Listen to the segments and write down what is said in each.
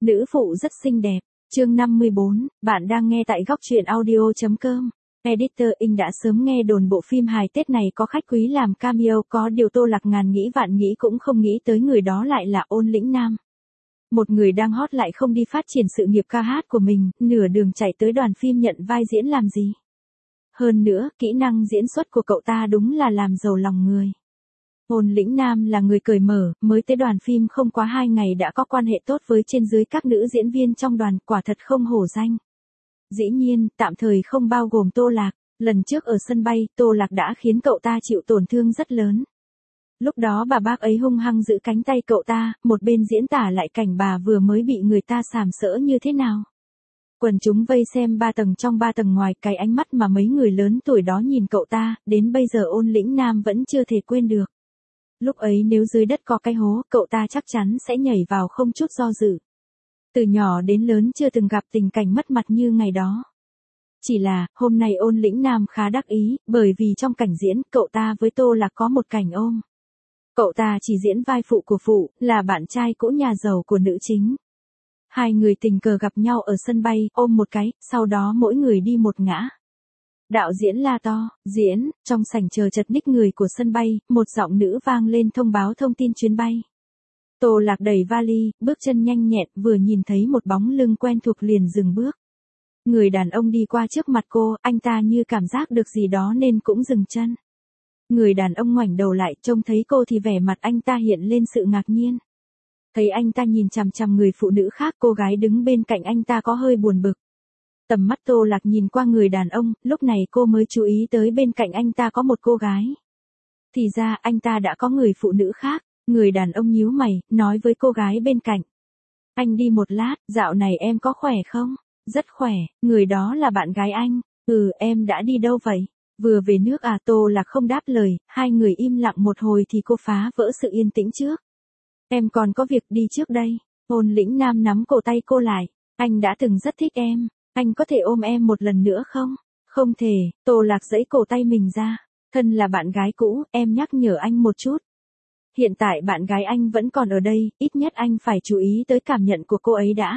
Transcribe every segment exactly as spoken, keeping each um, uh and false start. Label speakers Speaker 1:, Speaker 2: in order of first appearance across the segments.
Speaker 1: Nữ phụ rất xinh đẹp. Chương năm mươi bốn, bạn đang nghe tại góc truyện audio chấm com. Editor Inc đã sớm nghe đồn bộ phim hài Tết này có khách quý làm cameo, có điều Tô Lạc ngàn nghĩ vạn nghĩ cũng không nghĩ tới người đó lại là Ôn Lĩnh Nam. Một người đang hot lại không đi phát triển sự nghiệp ca hát của mình, nửa đường chạy tới đoàn phim nhận vai diễn làm gì. Hơn nữa, kỹ năng diễn xuất của cậu ta đúng là làm giàu lòng người. Ôn Lĩnh Nam là người cởi mở, mới tới đoàn phim không quá hai ngày đã có quan hệ tốt với trên dưới các nữ diễn viên trong đoàn, quả thật không hổ danh. Dĩ nhiên, tạm thời không bao gồm Tô Lạc, lần trước ở sân bay, Tô Lạc đã khiến cậu ta chịu tổn thương rất lớn. Lúc đó bà bác ấy hung hăng giữ cánh tay cậu ta, một bên diễn tả lại cảnh bà vừa mới bị người ta sàm sỡ như thế nào. Quần chúng vây xem ba tầng trong ba tầng ngoài, cái ánh mắt mà mấy người lớn tuổi đó nhìn cậu ta, đến bây giờ Ôn Lĩnh Nam vẫn chưa thể quên được. Lúc ấy nếu dưới đất có cái hố, cậu ta chắc chắn sẽ nhảy vào không chút do dự. Từ nhỏ đến lớn chưa từng gặp tình cảnh mất mặt như ngày đó. Chỉ là, hôm nay Ôn Lĩnh Nam khá đắc ý, bởi vì trong cảnh diễn, cậu ta với Tô Lạc có một cảnh ôm. Cậu ta chỉ diễn vai phụ của phụ, là bạn trai cũ nhà giàu của nữ chính. Hai người tình cờ gặp nhau ở sân bay, ôm một cái, sau đó mỗi người đi một ngã. Đạo diễn la to, diễn, trong sảnh chờ chật ních người của sân bay, một giọng nữ vang lên thông báo thông tin chuyến bay. Tô Lạc đẩy vali, bước chân nhanh nhẹn, vừa nhìn thấy một bóng lưng quen thuộc liền dừng bước. Người đàn ông đi qua trước mặt cô, anh ta như cảm giác được gì đó nên cũng dừng chân. Người đàn ông ngoảnh đầu lại, trông thấy cô thì vẻ mặt anh ta hiện lên sự ngạc nhiên. Thấy anh ta nhìn chằm chằm người phụ nữ khác, cô gái đứng bên cạnh anh ta có hơi buồn bực. Tầm mắt Tô Lạc nhìn qua người đàn ông, lúc này cô mới chú ý tới bên cạnh anh ta có một cô gái. Thì ra anh ta đã có người phụ nữ khác. Người đàn ông nhíu mày, nói với cô gái bên cạnh. Anh đi một lát, dạo này em có khỏe không? Rất khỏe, người đó là bạn gái anh. Ừ, em đã đi đâu vậy? Vừa về nước à? Tô Lạc không đáp lời, hai người im lặng một hồi thì cô phá vỡ sự yên tĩnh trước. Em còn có việc đi trước đây. Ôn Lĩnh Nam nắm cổ tay cô lại. Anh đã từng rất thích em. Anh có thể ôm em một lần nữa không? Không thể. Tô Lạc giãy cổ tay mình ra. Thân là bạn gái cũ, em nhắc nhở anh một chút. Hiện tại bạn gái anh vẫn còn ở đây, ít nhất anh phải chú ý tới cảm nhận của cô ấy đã.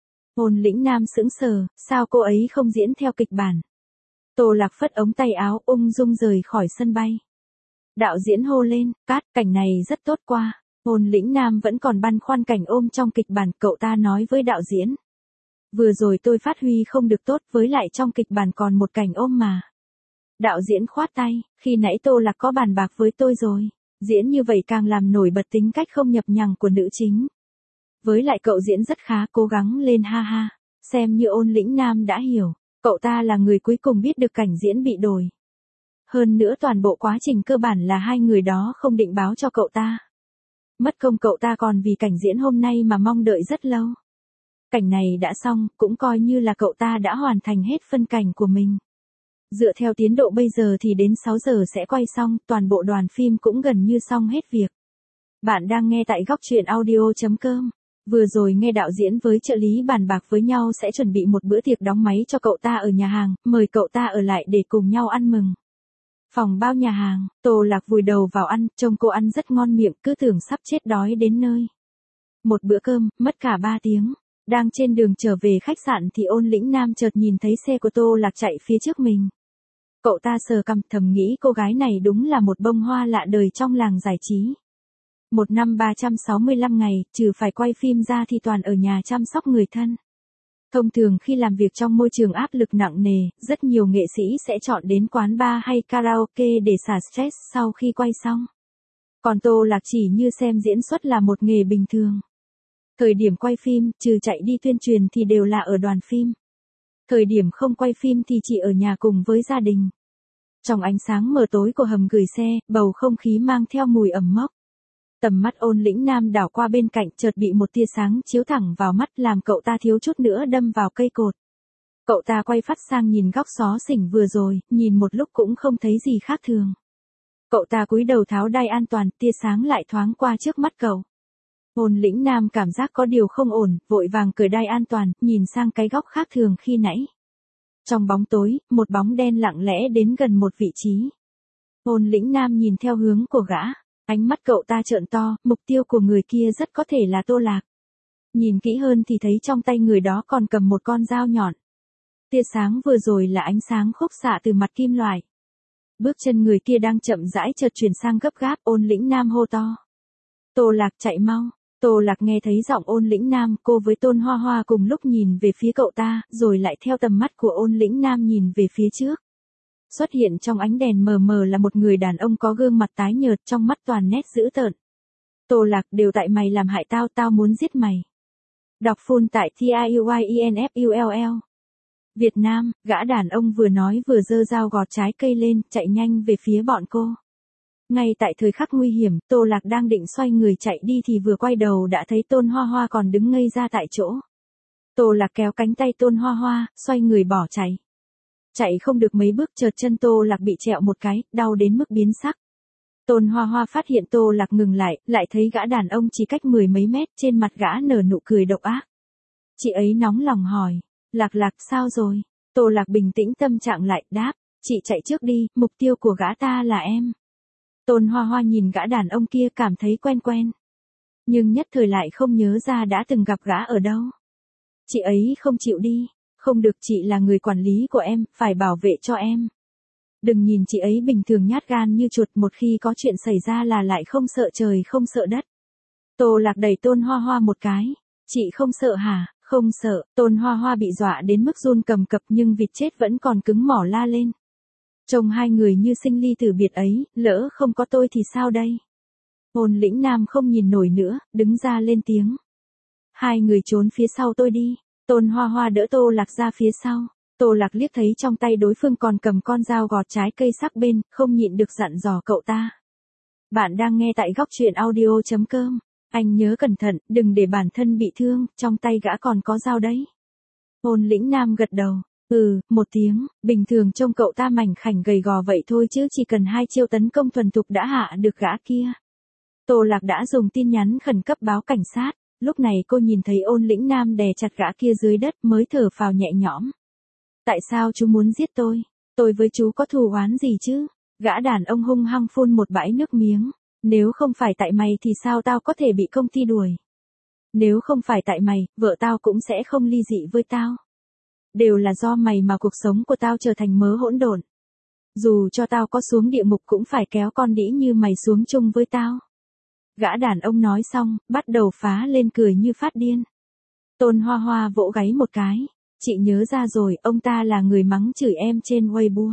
Speaker 1: Ôn Lĩnh Nam sững sờ, sao cô ấy không diễn theo kịch bản? Tô Lạc phất ống tay áo, ung dung rời khỏi sân bay. Đạo diễn hô lên, cát, cảnh này rất tốt qua. Ôn Lĩnh Nam vẫn còn băn khoăn cảnh ôm trong kịch bản, cậu ta nói với đạo diễn. Vừa rồi tôi phát huy không được tốt, với lại trong kịch bản còn một cảnh ôm mà. Đạo diễn khoát tay, khi nãy Tô Lạc có bàn bạc với tôi rồi. Diễn như vậy càng làm nổi bật tính cách không nhập nhằng của nữ chính. Với lại cậu diễn rất khá, cố gắng lên ha ha. Xem như Ôn Lĩnh Nam đã hiểu, cậu ta là người cuối cùng biết được cảnh diễn bị đổi. Hơn nữa toàn bộ quá trình cơ bản là hai người đó không định báo cho cậu ta. Mất công cậu ta còn vì cảnh diễn hôm nay mà mong đợi rất lâu. Cảnh này đã xong, cũng coi như là cậu ta đã hoàn thành hết phân cảnh của mình. Dựa theo tiến độ bây giờ thì đến sáu giờ sẽ quay xong, toàn bộ đoàn phim cũng gần như xong hết việc. Bạn đang nghe tại góc truyện audio chấm com. Vừa rồi nghe đạo diễn với trợ lý bàn bạc với nhau sẽ chuẩn bị một bữa tiệc đóng máy cho cậu ta ở nhà hàng, mời cậu ta ở lại để cùng nhau ăn mừng. Phòng bao nhà hàng, Tô Lạc vùi đầu vào ăn, trông cô ăn rất ngon miệng, cứ tưởng sắp chết đói đến nơi. Một bữa cơm, mất cả ba tiếng. Đang trên đường trở về khách sạn thì Ôn Lĩnh Nam chợt nhìn thấy xe của Tô Lạc chạy phía trước mình. Cậu ta sờ cằm, thầm nghĩ cô gái này đúng là một bông hoa lạ đời trong làng giải trí. Một năm ba trăm sáu mươi lăm ngày, trừ phải quay phim ra thì toàn ở nhà chăm sóc người thân. Thông thường khi làm việc trong môi trường áp lực nặng nề, rất nhiều nghệ sĩ sẽ chọn đến quán bar hay karaoke để xả stress sau khi quay xong. Còn Tô Lạc chỉ như xem diễn xuất là một nghề bình thường. Thời điểm quay phim, trừ chạy đi tuyên truyền thì đều là ở đoàn phim. Thời điểm không quay phim thì chỉ ở nhà cùng với gia đình. Trong ánh sáng mờ tối của hầm gửi xe, bầu không khí mang theo mùi ẩm mốc. Tầm mắt Ôn Lĩnh Nam đảo qua bên cạnh, chợt bị một tia sáng chiếu thẳng vào mắt làm cậu ta thiếu chút nữa đâm vào cây cột. Cậu ta quay phát sang nhìn góc xó xỉnh vừa rồi, nhìn một lúc cũng không thấy gì khác thường. Cậu ta cúi đầu tháo đai an toàn, tia sáng lại thoáng qua trước mắt cậu. Ôn Lĩnh Nam cảm giác có điều không ổn, vội vàng cởi đai an toàn, nhìn sang cái góc khác thường khi nãy. Trong bóng tối, một bóng đen lặng lẽ đến gần một vị trí. Ôn Lĩnh Nam nhìn theo hướng của gã, ánh mắt cậu ta trợn to, mục tiêu của người kia rất có thể là Tô Lạc. Nhìn kỹ hơn thì thấy trong tay người đó còn cầm một con dao nhọn. Tia sáng vừa rồi là ánh sáng khúc xạ từ mặt kim loại. Bước chân người kia đang chậm rãi chợt chuyển sang gấp gáp, Ôn Lĩnh Nam hô to. Tô Lạc chạy mau. Tô Lạc nghe thấy giọng Ôn Lĩnh Nam, cô với Tôn Hoa Hoa cùng lúc nhìn về phía cậu ta, rồi lại theo tầm mắt của Ôn Lĩnh Nam nhìn về phía trước. Xuất hiện trong ánh đèn mờ mờ là một người đàn ông có gương mặt tái nhợt, trong mắt toàn nét dữ tợn. Tô Lạc, đều tại mày làm hại tao, tao muốn giết mày. Đọc full tại T I U Y E N F U L L. Việt Nam, gã đàn ông vừa nói vừa giơ dao gọt trái cây lên, chạy nhanh về phía bọn cô. Ngay tại thời khắc nguy hiểm, Tô Lạc đang định xoay người chạy đi thì vừa quay đầu đã thấy Tôn Hoa Hoa còn đứng ngây ra tại chỗ. Tô Lạc kéo cánh tay Tôn Hoa Hoa, xoay người bỏ chạy. Chạy không được mấy bước chợt chân Tô Lạc bị trẹo một cái, đau đến mức biến sắc. Tôn Hoa Hoa phát hiện Tô Lạc ngừng lại, lại thấy gã đàn ông chỉ cách mười mấy mét, trên mặt gã nở nụ cười độc ác. Chị ấy nóng lòng hỏi, Lạc Lạc sao rồi? Tô Lạc bình tĩnh tâm trạng lại, đáp, chị chạy trước đi, mục tiêu của gã ta là em. Tôn Hoa Hoa nhìn gã đàn ông kia cảm thấy quen quen. Nhưng nhất thời lại không nhớ ra đã từng gặp gã ở đâu. Chị ấy không chịu đi, không được, chị là người quản lý của em, phải bảo vệ cho em. Đừng nhìn chị ấy bình thường nhát gan như chuột, một khi có chuyện xảy ra là lại không sợ trời không sợ đất. Tô Lạc đẩy Tôn Hoa Hoa một cái, chị không sợ hả? Không sợ. Tôn Hoa Hoa bị dọa đến mức run cầm cập nhưng vịt chết vẫn còn cứng mỏ la lên. Trông hai người như sinh ly tử biệt ấy, lỡ không có tôi thì sao đây? Ôn Lĩnh Nam không nhìn nổi nữa, đứng ra lên tiếng. Hai người trốn phía sau tôi đi. Tôn Hoa Hoa đỡ Tô Lạc ra phía sau. Tô Lạc liếc thấy trong tay đối phương còn cầm con dao gọt trái cây sắc bên, không nhịn được dặn dò cậu ta. Bạn đang nghe tại góc truyện audio chấm com. Anh nhớ cẩn thận, đừng để bản thân bị thương, trong tay gã còn có dao đấy. Ôn Lĩnh Nam gật đầu. Ừ, một tiếng, bình thường trông cậu ta mảnh khảnh gầy gò vậy thôi chứ chỉ cần hai chiêu tấn công thuần thục đã hạ được gã kia. Tô Lạc đã dùng tin nhắn khẩn cấp báo cảnh sát, lúc này cô nhìn thấy Ôn Lĩnh Nam đè chặt gã kia dưới đất mới thở phào nhẹ nhõm. Tại sao chú muốn giết tôi? Tôi với chú có thù oán gì chứ? Gã đàn ông hung hăng phun một bãi nước miếng. Nếu không phải tại mày thì sao tao có thể bị công ty đuổi? Nếu không phải tại mày, vợ tao cũng sẽ không ly dị với tao. Đều là do mày mà cuộc sống của tao trở thành mớ hỗn độn. Dù cho tao có xuống địa ngục cũng phải kéo con đĩ như mày xuống chung với tao. Gã đàn ông nói xong, bắt đầu phá lên cười như phát điên. Tôn Hoa Hoa vỗ gáy một cái. Chị nhớ ra rồi, ông ta là người mắng chửi em trên Weibo.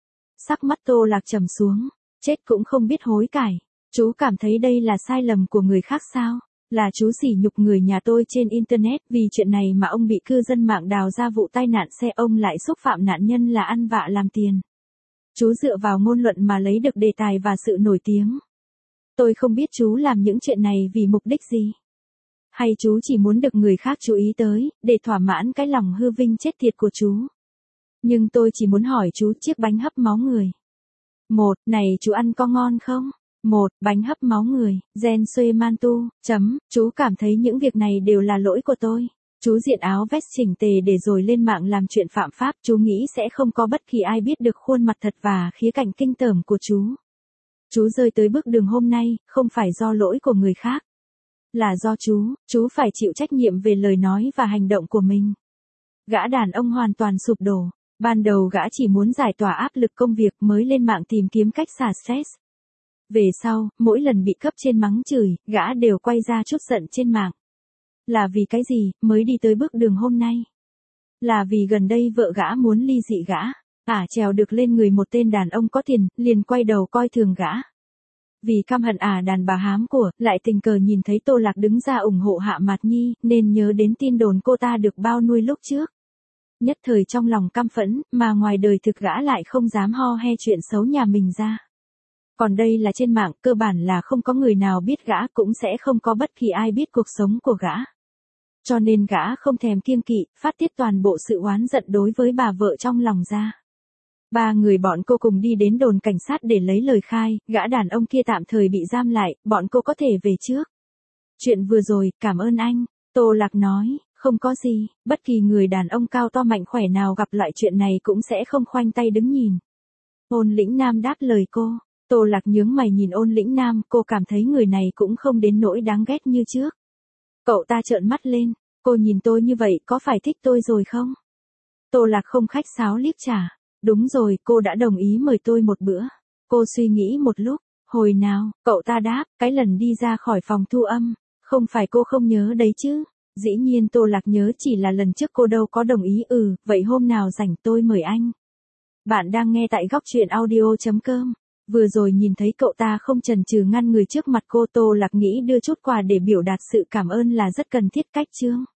Speaker 1: Sắc mắt Tô Lạc trầm xuống, chết cũng không biết hối cải. Chú cảm thấy đây là sai lầm của người khác sao? Là chú sỉ nhục người nhà tôi trên Internet, vì chuyện này mà ông bị cư dân mạng đào ra vụ tai nạn xe, ông lại xúc phạm nạn nhân là ăn vạ làm tiền. Chú dựa vào ngôn luận mà lấy được đề tài và sự nổi tiếng. Tôi không biết chú làm những chuyện này vì mục đích gì. Hay chú chỉ muốn được người khác chú ý tới, để thỏa mãn cái lòng hư vinh chết tiệt của chú. Nhưng tôi chỉ muốn hỏi chú, chiếc bánh hấp máu người. Một, này chú ăn có ngon không? Một, bánh hấp máu người, Gen Xuê Mantu, chấm, chú cảm thấy những việc này đều là lỗi của tôi. Chú diện áo vest chỉnh tề để rồi lên mạng làm chuyện phạm pháp, chú nghĩ sẽ không có bất kỳ ai biết được khuôn mặt thật và khía cạnh kinh tởm của chú. Chú rơi tới bước đường hôm nay, không phải do lỗi của người khác. Là do chú, chú phải chịu trách nhiệm về lời nói và hành động của mình. Gã đàn ông hoàn toàn sụp đổ. Ban đầu gã chỉ muốn giải tỏa áp lực công việc mới lên mạng tìm kiếm cách xả stress. Về sau, mỗi lần bị cấp trên mắng chửi, gã đều quay ra trút giận trên mạng. Là vì cái gì, mới đi tới bước đường hôm nay? Là vì gần đây vợ gã muốn ly dị gã. Ả trèo được lên người một tên đàn ông có tiền, liền quay đầu coi thường gã. Vì căm hận Ả đàn bà hám của, lại tình cờ nhìn thấy Tô Lạc đứng ra ủng hộ Hạ Mạt Nhi, nên nhớ đến tin đồn cô ta được bao nuôi lúc trước. Nhất thời trong lòng căm phẫn, mà ngoài đời thực gã lại không dám ho he chuyện xấu nhà mình ra. Còn đây là trên mạng, cơ bản là không có người nào biết gã, cũng sẽ không có bất kỳ ai biết cuộc sống của gã. Cho nên gã không thèm kiêng kỵ, phát tiết toàn bộ sự oán giận đối với bà vợ trong lòng ra. Ba người bọn cô cùng đi đến đồn cảnh sát để lấy lời khai, gã đàn ông kia tạm thời bị giam lại, bọn cô có thể về trước. Chuyện vừa rồi, cảm ơn anh, Tô Lạc nói, không có gì, bất kỳ người đàn ông cao to mạnh khỏe nào gặp loại chuyện này cũng sẽ không khoanh tay đứng nhìn. Ôn Lĩnh Nam đáp lời cô. Tô Lạc nhướng mày nhìn Ôn Lĩnh Nam, cô cảm thấy người này cũng không đến nỗi đáng ghét như trước. Cậu ta trợn mắt lên, cô nhìn tôi như vậy có phải thích tôi rồi không? Tô Lạc không khách sáo liếc trả. Đúng rồi, cô đã đồng ý mời tôi một bữa. Cô suy nghĩ một lúc, hồi nào, cậu ta đáp, cái lần đi ra khỏi phòng thu âm. Không phải cô không nhớ đấy chứ? Dĩ nhiên Tô Lạc nhớ, chỉ là lần trước cô đâu có đồng ý. Ừ, vậy hôm nào rảnh tôi mời anh. Bạn đang nghe tại góc truyện audio.com. Vừa rồi nhìn thấy cậu ta không chần chừ ngăn người trước mặt cô, Tô Lạc nghĩ đưa chút quà để biểu đạt sự cảm ơn là rất cần thiết. Cách chương